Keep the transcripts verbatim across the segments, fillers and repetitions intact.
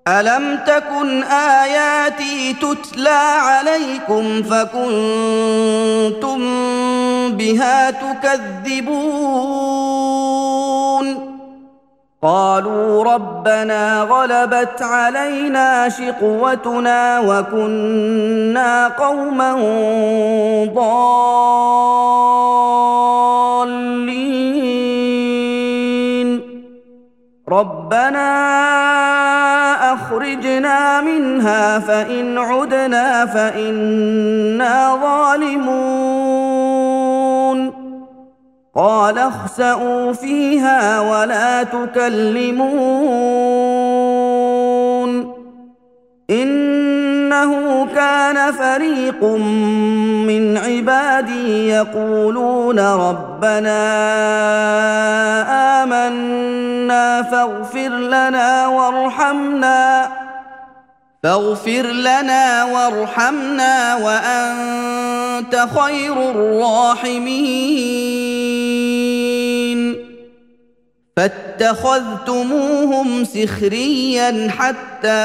ألم تكن آياتي تتلى عليكم فكنتم بها تكذبون قالوا ربنا غلبت علينا شقوتنا وكنا قوما ضالين ربنا أخرجنا منها فإن عدنا فإنا ظالمون قال اخسئوا فيها ولا تكلمون إنه كان فريق من عبادي يقولون ربنا آمنا فاغفر لنا وارحمنا فاغفر لنا وارحمنا وأنت خير الراحمين فاتخذتموهم سخريا حتى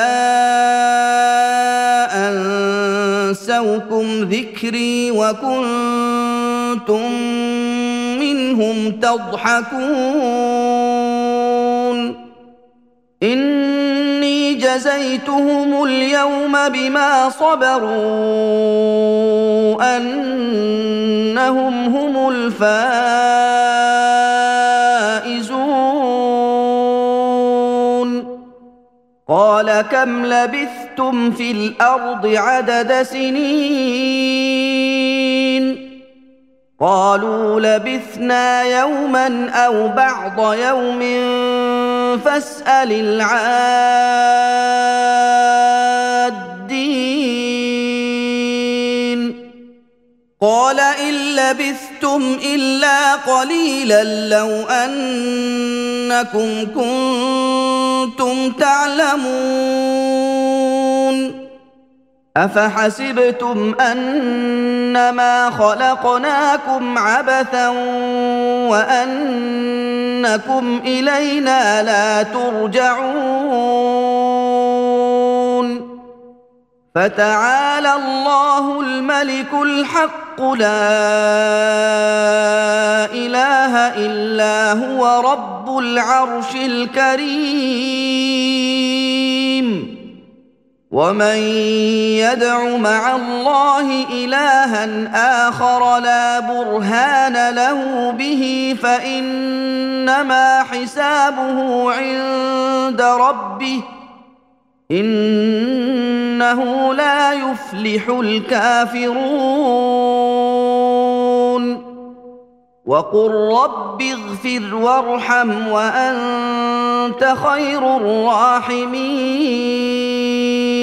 أنسوكم ذكري وكنتم منهم تضحكون إني جزيتهم اليوم بما صبروا أنهم هم الفائزون قال كم لبثتم في الأرض عدد سنين قالوا لبثنا يوما أو بعض يوم فاسأل العادين قال إن لبثتم إلا قليلا لو أنكم كنتم تعلمون أفحسبتم أنما خلقناكم عبثا وأنكم إلينا لا ترجعون فتعالى الله الملك الحق لا إله إلا هو رب العرش الكريم ومن يدع مع الله إلها آخر لا برهان له به فإنما حسابه عند ربه إنه لا يفلح الكافرون وقل رب اغفر وارحم وأنت خير الراحمين